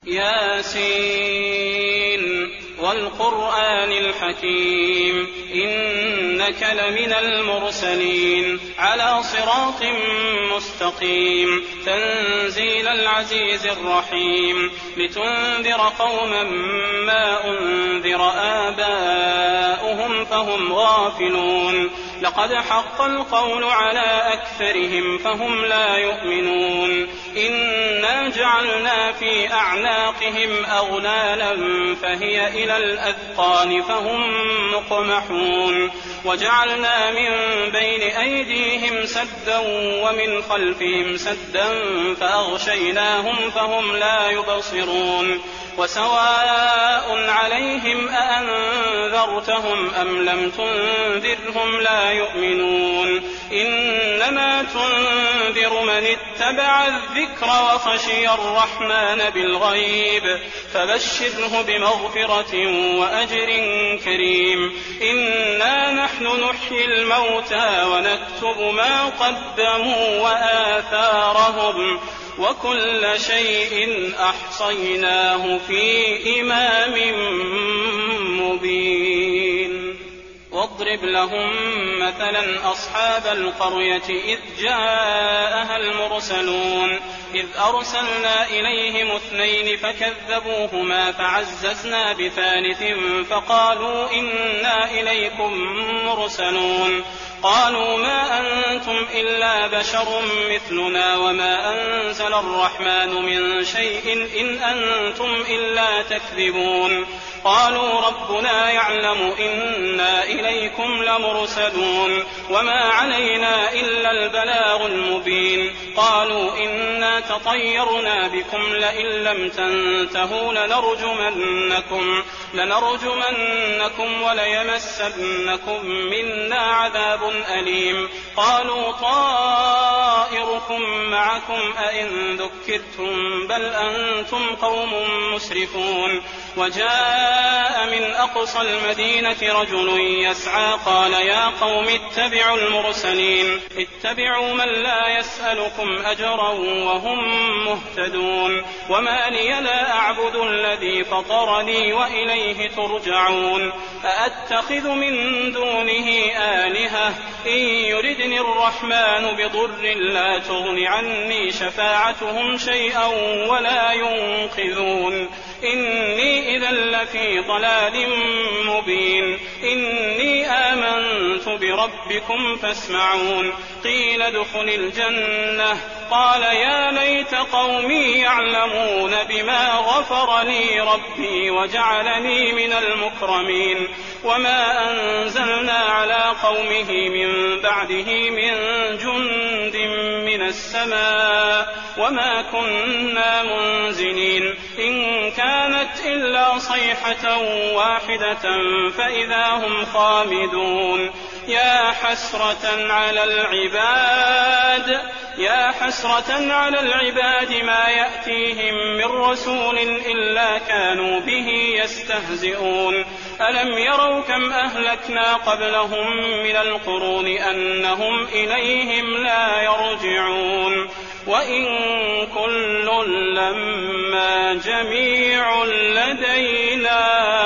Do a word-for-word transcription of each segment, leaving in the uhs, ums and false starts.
ياسين والقرآن الحكيم إنك لمن المرسلين على صراط مستقيم تنزيل العزيز الرحيم لتنذر قوما ما أنذر آباؤهم فهم غافلون لقد حق القول على أكثرهم فهم لا يؤمنون إنا جعلنا في أعناقهم أغلالا فهي إلى الأذقان فهم مقمحون وجعلنا من بين أيديهم سدا ومن خلفهم سدا فأغشيناهم فهم لا يبصرون وسواء عليهم أأنذرتهم أم لم تنذرهم لا يؤمنون إنما تنذر من اتبع الذكر وخشي الرحمن بالغيب فبشره بمغفرة وأجر كريم إنا نحن نحيي الموتى ونكتب ما قدموا وآثارهم وكل شيء أحصيناه في إمام مبين واضرب لهم مثلا أصحاب القرية إذ جاءها المرسلون إذ أرسلنا إليهم اثنين فكذبوهما فعززنا بثالث فقالوا إنا إليكم مرسلون قالوا ما أنتم إلا بشر مثلنا وما أنزل الرحمن من شيء إن أنتم إلا تكذبون قالوا ربنا يعلم إنا إليكم لمرسلون وما علينا إلا البلاغ المبين قالوا إنا تطيرنا بكم لئن لم تنتهوا لنرجمنكم, لنرجمنكم وليمسنكم منا عذاب أليم قالوا طائركم معكم أئن ذكرتم بل أنتم قوم مسرفون وجاء من أقصى المدينة رجل يسعى قال يا قوم اتبعوا المرسلين اتبعوا من لا يسألكم أجرا وهم مهتدون وما لي لا أعبد الذي فطرني وإليه ترجعون أأتخذ من دونه آلهة إن يردني الرحمن بضر لا تغن عني شفاعتهم شيئا ولا ينقذون إني إذا لفي ضلال مبين إني آمنت بربكم فاسمعون قيل ادخل الجنة قال يا ليت قومي يعلمون بما غفر لي ربي وجعلني من المكرمين وما أنزلنا على قومه من بعده من جند من السماء وما كنا منزلين إن كانت إلا صيحة واحدة فإذا هم خامدون يا حسرة على العباد يا حسرة على العباد ما يأتيهم من رسول إلا كانوا به يستهزئون ألم يروا كم أهلكنا قبلهم من القرون أنهم إليهم لا يرجعون وإن كل لما جميع لدينا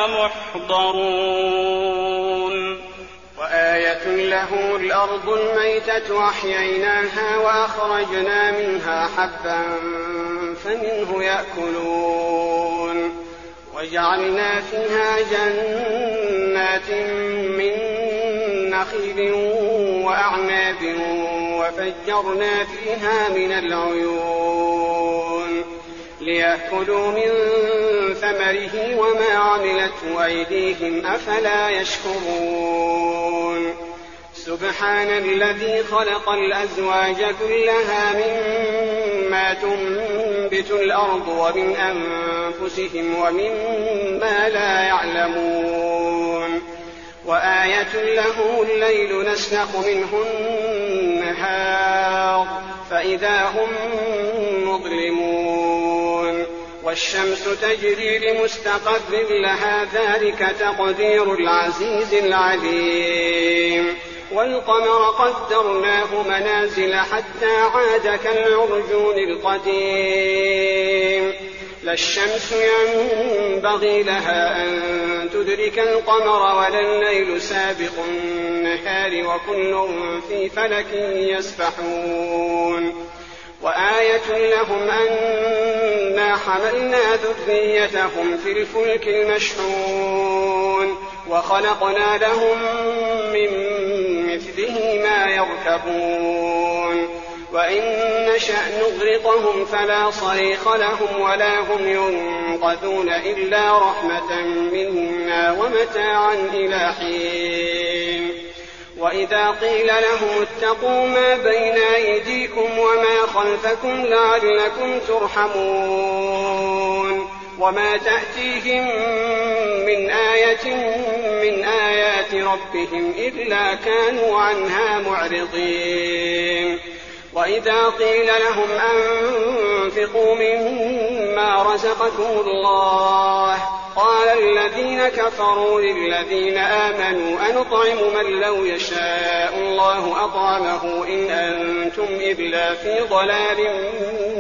محضرون وآية له الأرض الميتة أحييناها وأخرجنا منها حبا فمنه يأكلون وجعلنا فيها جنات من نخيل وأعناب وفجرنا فيها من العيون ليأكلوا من ثمره وما عملته أيديهم أفلا يشكرون سبحان الذي خلق الأزواج كلها مما تنبت الأرض ومن أنفسهم ومما لا يعلمون وآية له الليل نسلخ منه النهار فإذا هم مظلمون والشمس تجري لمستقر لها ذلك تقدير العزيز العليم والقمر قدرناه منازل حتى عاد كالعرجون القديم لا الشمس ينبغي لها أن تدرك القمر ولا الليل سابق النهار وكل في فلك يسبحون وآية لهم أنا حملنا ذريتهم في الفلك المشحون وخلقنا لهم من مثله ما يركبون وإن نشأ نغرقهم فلا صريخ لهم ولا هم ينقذون إلا رحمة منا ومتاعا إلى حين وإذا قيل لهم اتقوا ما بين أيديكم وما خلفكم لعلكم ترحمون وما تأتيهم من آية من آيات ربهم إلا كانوا عنها معرضين وإذا قيل لهم أنفقوا مما رزقكم الله قال الذين كفروا للذين آمنوا أنطعم من لو يشاء الله أطعمه إن أنتم إلا في ضلال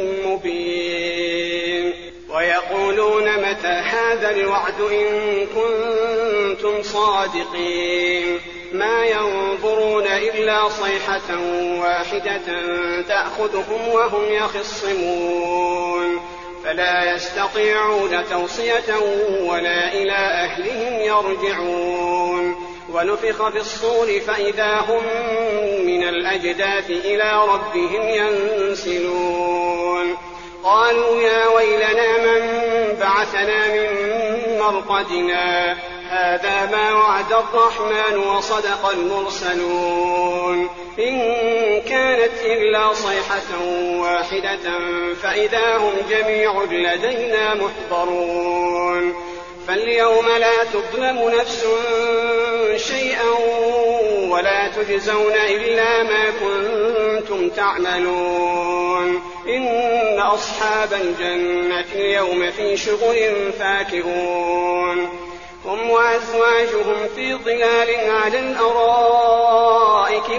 مبين ويقولون متى هذا الوعد إن كنتم صادقين ما ينظرون إلا صيحة واحدة تأخذهم وهم يخصمون فلا يستطيعون توصية ولا إلى أهلهم يرجعون ونفخ في الصور فإذا هم من الأجداث إلى ربهم ينسلون قالوا يا ويلنا من بعثنا من مرقدنا هذا ما وعد الرحمن وصدق المرسلون إن كانت إلا صيحة واحدة فإذا هم جميع لدينا محضرون فاليوم لا تظلم نفس شيئا ولا تجزون إلا ما كنتم تعملون إن أصحاب الجنة اليوم في شغل فاكهون هم وأزواجهم في ظلال على الأرائك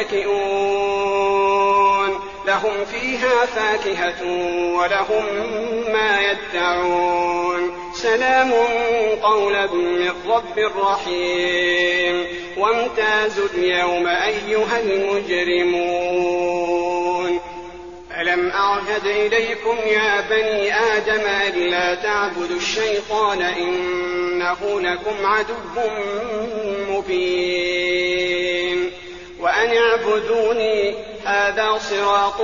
متكئون لهم فيها فاكهة ولهم ما يدعون سلام قولا من رب رحيم وامتازوا اليوم أيها المجرمون ألم أعهد إليكم يا بني آدم ألا تعبدوا الشيطان إنه لكم عدو مبين وأن اعبدوني هذا صراط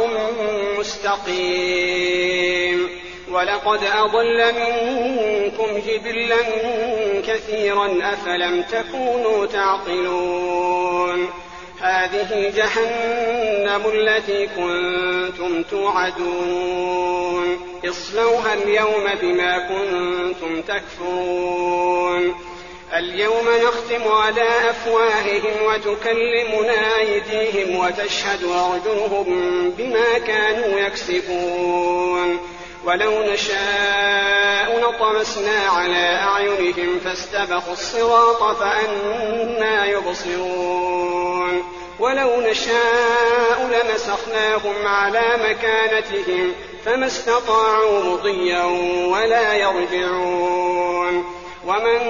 مستقيم ولقد أضل منكم جبلا كثيرا أفلم تكونوا تعقلون هذه جهنم التي كنتم توعدون اصلوها اليوم بما كنتم تكفرون اليوم نختم على أفواههم وتكلمنا أيديهم وتشهد أرجلهم بما كانوا يكسبون ولو نشاء لطمسنا على أعينهم فاستبقوا الصراط فأنى يبصرون ولو نشاء لمسخناهم على مكانتهم فما استطاعوا مضيا ولا يرجعون ومن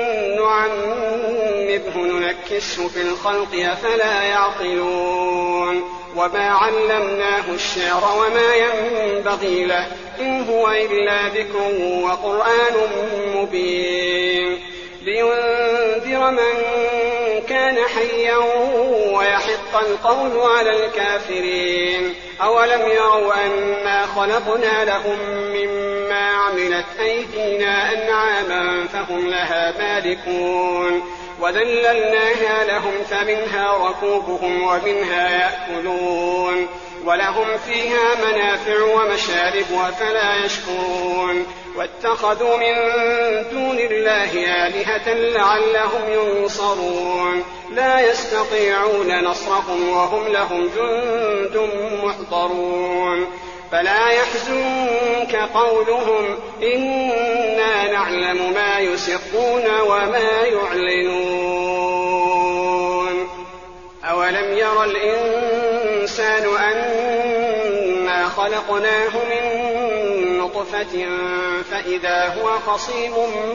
نعمره ننكسه في الخلق أفلا يعقلون وما علمناه الشعر وما ينبغي له إن هو إلا ذكر وقرآن مبين لينذر من كان حيا ويحق القول على الكافرين أولم يروا أنا خلقنا لهم مما عملت أيدينا أنعاما فهم لها مالكون وذللناها لهم فمنها ركوبهم ومنها يأكلون ولهم فيها منافع ومشارب أفلا يشكرون واتخذوا من دون الله آلهة لعلهم ينصرون لا يستطيعون نصرهم وهم لهم جند محضرون فلا يحزنك قولهم إنا نعلم ما يسرون وما يعلنون أولم ير الإنسان أنا خلقناه من نطفة فإذا هو خصيم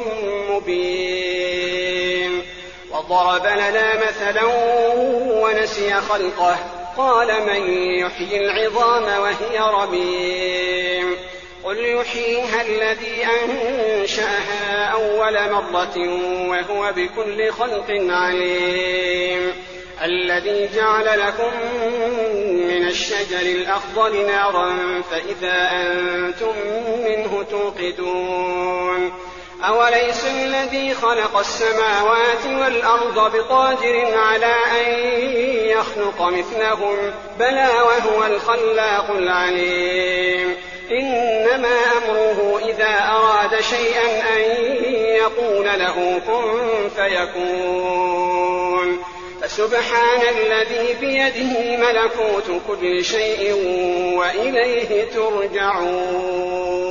مبين وضرب لنا مثلا ونسي خلقه قال من يحيي العظام وهي رميم قل يحييها الذي أنشأها أول مرة وهو بكل خلق عليم الذي جعل لكم من الشجر الأخضر نارا فإذا أنتم منه توقدون أوليس الذي خلق السماوات والأرض بقادر على أن يخلق مثلهم بلى وهو الخلاق العليم إنما أمره إذا أراد شيئا أن يقول له كن فيكون فسبحان الذي بيده ملكوت كل شيء وإليه ترجعون.